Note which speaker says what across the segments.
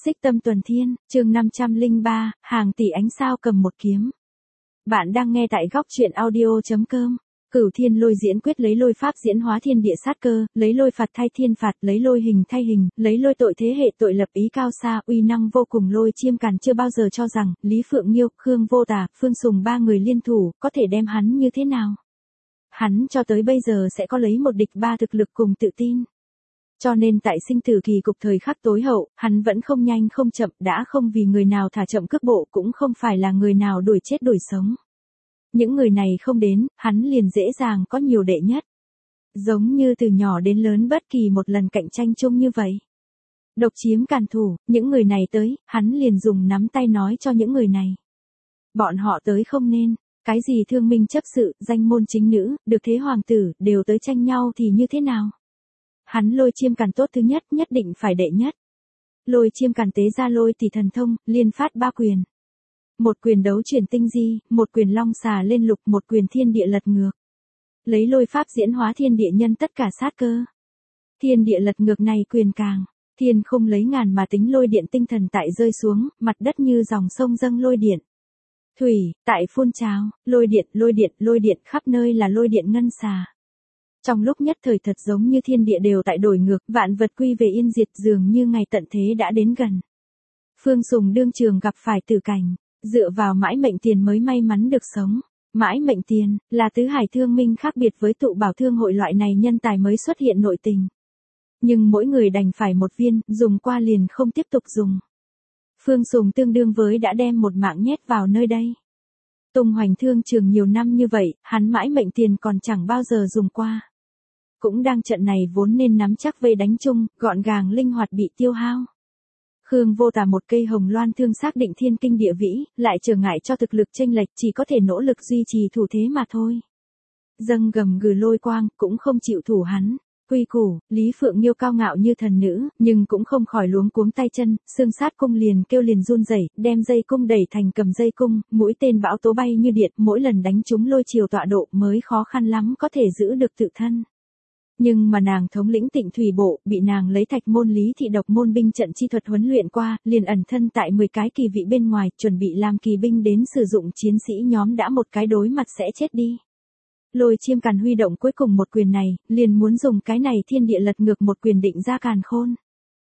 Speaker 1: Xích Tâm Tuần Thiên, chương 503, hàng tỷ ánh sao cầm một kiếm. Bạn đang nghe tại góc truyện audio.com. Cửu Thiên Lôi diễn quyết lấy lôi pháp diễn hóa thiên địa sát cơ, lấy lôi phạt thay thiên phạt, lấy lôi hình thay hình, lấy lôi tội thế hệ tội lập ý cao xa, uy năng vô cùng. Lôi Chiêm Càn chưa bao giờ cho rằng Lý Phượng Nghiêu, Khương Vô Tà, Phương Sùng ba người liên thủ có thể đem hắn như thế nào. Hắn cho tới bây giờ sẽ có lấy một địch ba thực lực cùng tự tin. Cho nên tại sinh tử kỳ cục thời khắc tối hậu, hắn vẫn không nhanh không chậm, đã không vì người nào thả chậm cước bộ, cũng không phải là người nào đuổi chết đuổi sống. Những người này không đến, hắn liền dễ dàng có nhiều đệ nhất. Giống như từ nhỏ đến lớn bất kỳ một lần cạnh tranh chung như vậy. Độc chiếm càn thủ, những người này tới, hắn liền dùng nắm tay nói cho những người này. Bọn họ tới không nên, cái gì thương minh chấp sự, danh môn chính nữ, được thế hoàng tử, đều tới tranh nhau thì như thế nào? Hắn Lôi Chiêm Càn tốt thứ nhất, nhất định phải đệ nhất. Lôi Chiêm Càn tế ra lôi tỷ thần thông, liên phát ba quyền. Một quyền đấu chuyển tinh di, một quyền long xà lên lục, một quyền thiên địa lật ngược. Lấy lôi pháp diễn hóa thiên địa nhân tất cả sát cơ. Thiên địa lật ngược này quyền càng. Thiên không lấy ngàn mà tính lôi điện tinh thần tại rơi xuống, mặt đất như dòng sông dâng lôi điện. Thủy, tại phun trào, lôi điện khắp nơi là lôi điện ngân xà. Trong lúc nhất thời thật giống như thiên địa đều tại đổi ngược, vạn vật quy về yên diệt, dường như ngày tận thế đã đến gần. Phương Sùng đương trường gặp phải tử cảnh, dựa vào mãi mệnh tiền mới may mắn được sống. Mãi mệnh tiền, là tứ hải thương minh khác biệt với tụ bảo thương hội loại này nhân tài mới xuất hiện nội tình. Nhưng mỗi người đành phải một viên, dùng qua liền không tiếp tục dùng. Phương Sùng tương đương với đã đem một mạng nhét vào nơi đây. Tung hoành thương trường nhiều năm như vậy, hắn mãi mệnh tiền còn chẳng bao giờ dùng qua. Cũng đang trận này vốn nên nắm chắc vây đánh chung, gọn gàng linh hoạt bị tiêu hao. Khương Vô Tà một cây hồng loan thương xác định thiên kinh địa vĩ, lại trở ngại cho thực lực chênh lệch, chỉ có thể nỗ lực duy trì thủ thế mà thôi. Dâng gầm gừ lôi quang, cũng không chịu thủ hắn. Quy củ, Lý Phượng Nghiêu cao ngạo như thần nữ, nhưng cũng không khỏi luống cuống tay chân, xương sát cung liền kêu liền run rẩy, đem dây cung đẩy thành cầm dây cung, mũi tên bão tố bay như điện, mỗi lần đánh trúng lôi chiều tọa độ mới khó khăn lắm có thể giữ được tự thân. Nhưng mà nàng thống lĩnh Tịnh Thủy Bộ, bị nàng lấy Thạch môn Lý thị độc môn binh trận chi thuật huấn luyện qua, liền ẩn thân tại 10 cái kỳ vị bên ngoài, chuẩn bị làm kỳ binh đến sử dụng, chiến sĩ nhóm đã một cái đối mặt sẽ chết đi. Lôi Chiêm Càn huy động cuối cùng một quyền này, liền muốn dùng cái này thiên địa lật ngược một quyền định ra càn khôn.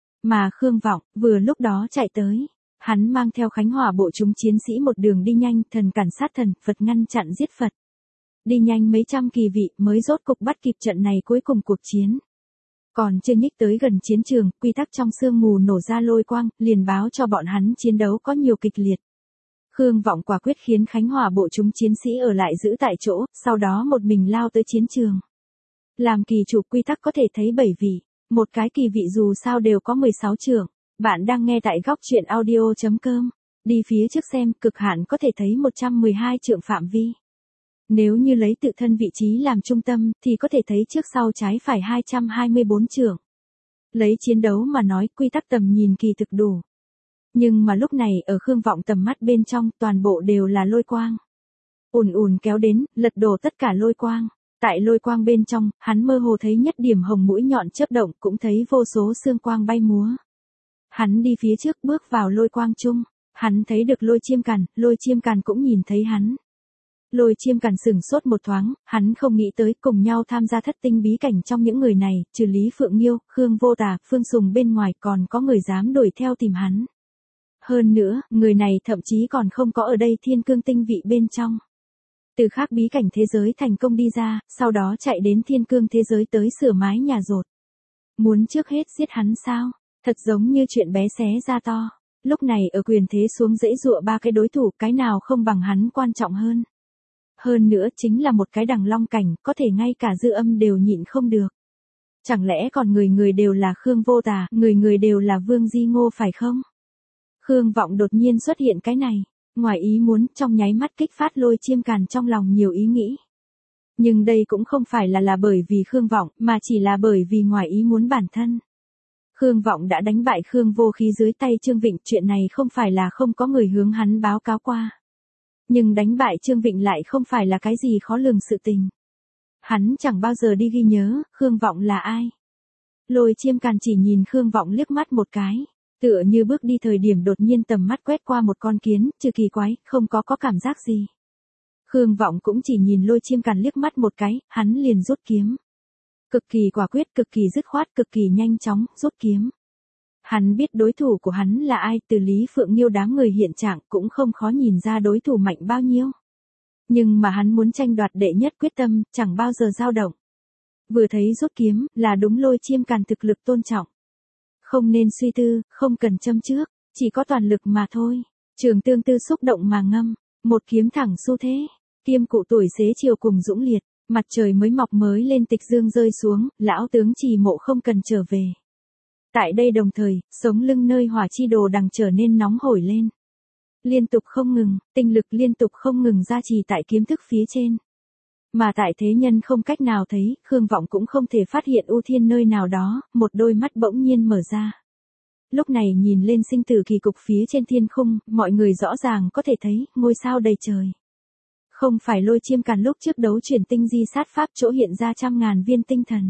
Speaker 1: Mà Khương Vọng, vừa lúc đó chạy tới. Hắn mang theo Khánh Hỏa bộ chúng chiến sĩ một đường đi nhanh, thần cản sát thần, Phật ngăn chặn giết Phật. Đi nhanh mấy trăm kỳ vị mới rốt cục bắt kịp trận này cuối cùng cuộc chiến. Còn chưa nhích tới gần chiến trường, quy tắc trong sương mù nổ ra lôi quang, liền báo cho bọn hắn chiến đấu có nhiều kịch liệt. Khương Vọng quả quyết khiến Khánh Hỏa bộ chúng chiến sĩ ở lại giữ tại chỗ, sau đó một mình lao tới chiến trường. Làm kỳ chủ quy tắc có thể thấy 7 vị, một cái kỳ vị dù sao đều có 16 trưởng. Bạn đang nghe tại góc truyện audio.com. Đi phía trước xem, cực hạn có thể thấy 112 trượng phạm vi. Nếu như lấy tự thân vị trí làm trung tâm, thì có thể thấy trước sau trái phải 224 trượng. Lấy chiến đấu mà nói, quy tắc tầm nhìn kỳ thực đủ. Nhưng mà lúc này ở Khương Vọng tầm mắt bên trong, toàn bộ đều là lôi quang. Ùn ùn kéo đến, lật đổ tất cả lôi quang. Tại lôi quang bên trong, hắn mơ hồ thấy nhất điểm hồng mũi nhọn chớp động, cũng thấy vô số xương quang bay múa. Hắn đi phía trước bước vào lôi quang chung, hắn thấy được Lôi Chiêm Càn cũng nhìn thấy hắn. Lôi Chiêm Càn sửng sốt một thoáng, hắn không nghĩ tới cùng nhau tham gia thất tinh bí cảnh trong những người này, trừ Lý Phượng Nghiêu, Khương Vô Tà, Phương Sùng bên ngoài còn có người dám đuổi theo tìm hắn. Hơn nữa, người này thậm chí còn không có ở đây thiên cương tinh vị bên trong. Từ khác bí cảnh thế giới thành công đi ra, sau đó chạy đến thiên cương thế giới tới sửa mái nhà dột. Muốn trước hết giết hắn sao? Thật giống như chuyện bé xé ra to. Lúc này ở quyền thế xuống dễ dụa ba cái đối thủ, cái nào không bằng hắn quan trọng hơn. Hơn nữa chính là một cái đằng long cảnh, có thể ngay cả dư âm đều nhịn không được. Chẳng lẽ còn người đều là Khương Vô Tà, người đều là Vương Di Ngô phải không? Khương Vọng đột nhiên xuất hiện cái này, ngoài ý muốn, trong nháy mắt kích phát Lôi Chiêm Càn trong lòng nhiều ý nghĩ. Nhưng đây cũng không phải là bởi vì Khương Vọng, mà chỉ là bởi vì ngoài ý muốn bản thân. Khương Vọng đã đánh bại Khương Vô Khí dưới tay Trương Vịnh, chuyện này không phải là không có người hướng hắn báo cáo qua. Nhưng đánh bại Trương Vịnh lại không phải là cái gì khó lường sự tình. Hắn chẳng bao giờ đi ghi nhớ, Khương Vọng là ai. Lôi Chiêm Càn chỉ nhìn Khương Vọng liếc mắt một cái. Tựa như bước đi thời điểm đột nhiên tầm mắt quét qua một con kiến, trừ kỳ quái, không có cảm giác gì. Khương Vọng cũng chỉ nhìn Lôi Chiêm Càn liếc mắt một cái, hắn liền rút kiếm. Cực kỳ quả quyết, cực kỳ dứt khoát, cực kỳ nhanh chóng, rút kiếm. Hắn biết đối thủ của hắn là ai, từ Lý Phượng Nghiêu đám người hiện trạng cũng không khó nhìn ra đối thủ mạnh bao nhiêu. Nhưng mà hắn muốn tranh đoạt đệ nhất quyết tâm, chẳng bao giờ dao động. Vừa thấy rút kiếm, là đúng Lôi Chiêm Càn thực lực tôn trọng. Không nên suy tư, không cần châm trước, chỉ có toàn lực mà thôi. Trường Tương Tư xúc động mà ngâm, một kiếm thẳng xu thế, kiêm cụ tuổi xế chiều cùng dũng liệt, mặt trời mới mọc mới lên tịch dương rơi xuống, lão tướng Trì Mộ không cần trở về. Tại đây đồng thời, sống lưng nơi hỏa chi đồ đằng trở nên nóng hổi lên. Liên tục không ngừng, tinh lực liên tục không ngừng gia trì tại kiếm thức phía trên. Mà tại thế nhân không cách nào thấy, Khương Vọng cũng không thể phát hiện ưu thiên nơi nào đó, một đôi mắt bỗng nhiên mở ra. Lúc này nhìn lên sinh tử kỳ cục phía trên thiên khung, mọi người rõ ràng có thể thấy, ngôi sao đầy trời. Không phải Lôi Chiêm Càn lúc trước đấu chuyển tinh di sát pháp chỗ hiện ra trăm ngàn viên tinh thần.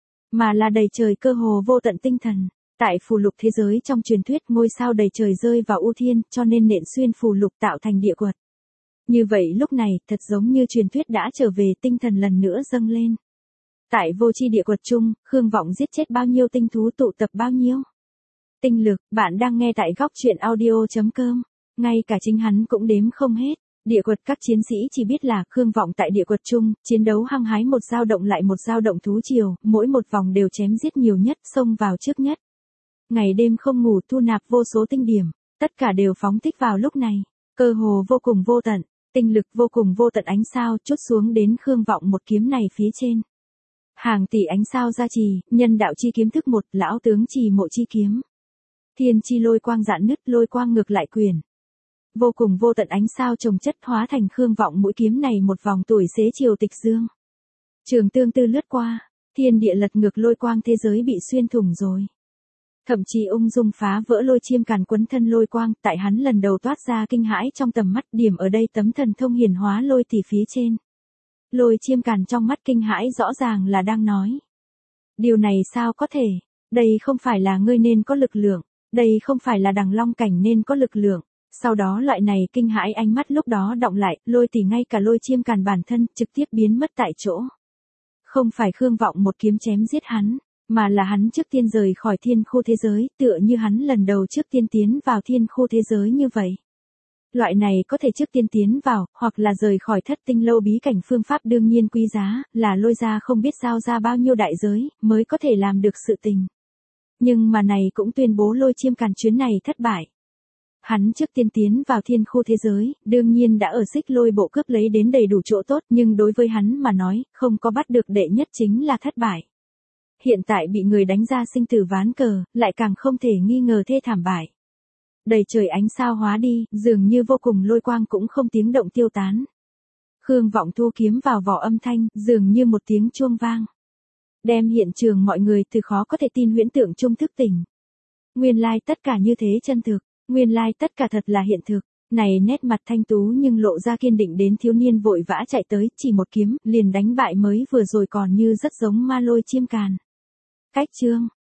Speaker 1: Mà là đầy trời cơ hồ vô tận tinh thần. Tại phù lục thế giới trong truyền thuyết ngôi sao đầy trời rơi vào ưu thiên cho nên nện xuyên phù lục tạo thành địa quật. Như vậy lúc này thật giống như truyền thuyết đã trở về tinh thần lần nữa dâng lên. Tại vô chi địa quật chung, Khương Vọng giết chết bao nhiêu tinh thú tụ tập bao nhiêu. Tinh lực, bạn đang nghe tại góc truyện audio.com. Ngay cả chính hắn cũng đếm không hết. Địa quật các chiến sĩ chỉ biết là Khương Vọng tại địa quật chung, chiến đấu hăng hái một dao động lại một dao động thú triều, mỗi một vòng đều chém giết nhiều nhất, xông vào trước nhất. Ngày đêm không ngủ thu nạp vô số tinh điểm, tất cả đều phóng thích vào lúc này, cơ hồ vô cùng vô tận, tinh lực vô cùng vô tận ánh sao chút xuống đến Khương Vọng một kiếm này phía trên. Hàng tỷ ánh sao gia trì, nhân đạo chi kiếm thức một, lão tướng Trì Mộ chi kiếm. Thiên chi lôi quang dạn nứt, lôi quang ngược lại quyền. Vô cùng vô tận ánh sao chồng chất hóa thành Khương Vọng mũi kiếm này một vòng tuổi xế chiều tịch dương. Trường Tương Tư lướt qua, thiên địa lật ngược lôi quang thế giới bị xuyên thủng rồi. Thậm chí ung dung phá vỡ Lôi Chiêm Càn quấn thân lôi quang, tại hắn lần đầu toát ra kinh hãi trong tầm mắt, điểm ở đây tấm thần thông hiển hóa lôi tỷ phía trên. Lôi Chiêm Càn trong mắt kinh hãi rõ ràng là đang nói. Điều này sao có thể, đây không phải là ngươi nên có lực lượng, đây không phải là Đằng Long cảnh nên có lực lượng. Sau đó loại này kinh hãi ánh mắt lúc đó đọng lại, lôi tỷ ngay cả Lôi Chiêm Càn bản thân trực tiếp biến mất tại chỗ. Không phải Khương Vọng một kiếm chém giết hắn, mà là hắn trước tiên rời khỏi thiên khu thế giới, tựa như hắn lần đầu trước tiên tiến vào thiên khu thế giới như vậy. Loại này có thể trước tiên tiến vào, hoặc là rời khỏi thất tinh lâu bí cảnh phương pháp đương nhiên quý giá, là lôi ra không biết giao ra bao nhiêu đại giới, mới có thể làm được sự tình. Nhưng mà này cũng tuyên bố Lôi Chiêm Càn chuyến này thất bại. Hắn trước tiên tiến vào thiên khu thế giới, đương nhiên đã ở Xích Lôi bộ cướp lấy đến đầy đủ chỗ tốt, nhưng đối với hắn mà nói, không có bắt được đệ nhất chính là thất bại. Hiện tại bị người đánh ra sinh tử ván cờ, lại càng không thể nghi ngờ thê thảm bại. Đầy trời ánh sao hóa đi, dường như vô cùng lôi quang cũng không tiếng động tiêu tán. Khương Vọng thu kiếm vào vỏ âm thanh, dường như một tiếng chuông vang. Đem hiện trường mọi người từ khó có thể tin huyễn tượng trung thức tỉnh. Nguyên lai tất cả như thế chân thực. Nguyên lai tất cả thật là hiện thực, này nét mặt thanh tú nhưng lộ ra kiên định đến thiếu niên vội vã chạy tới, chỉ một kiếm, liền đánh bại mới vừa rồi còn như rất giống ma Lôi Chiêm Càn. Cách chương,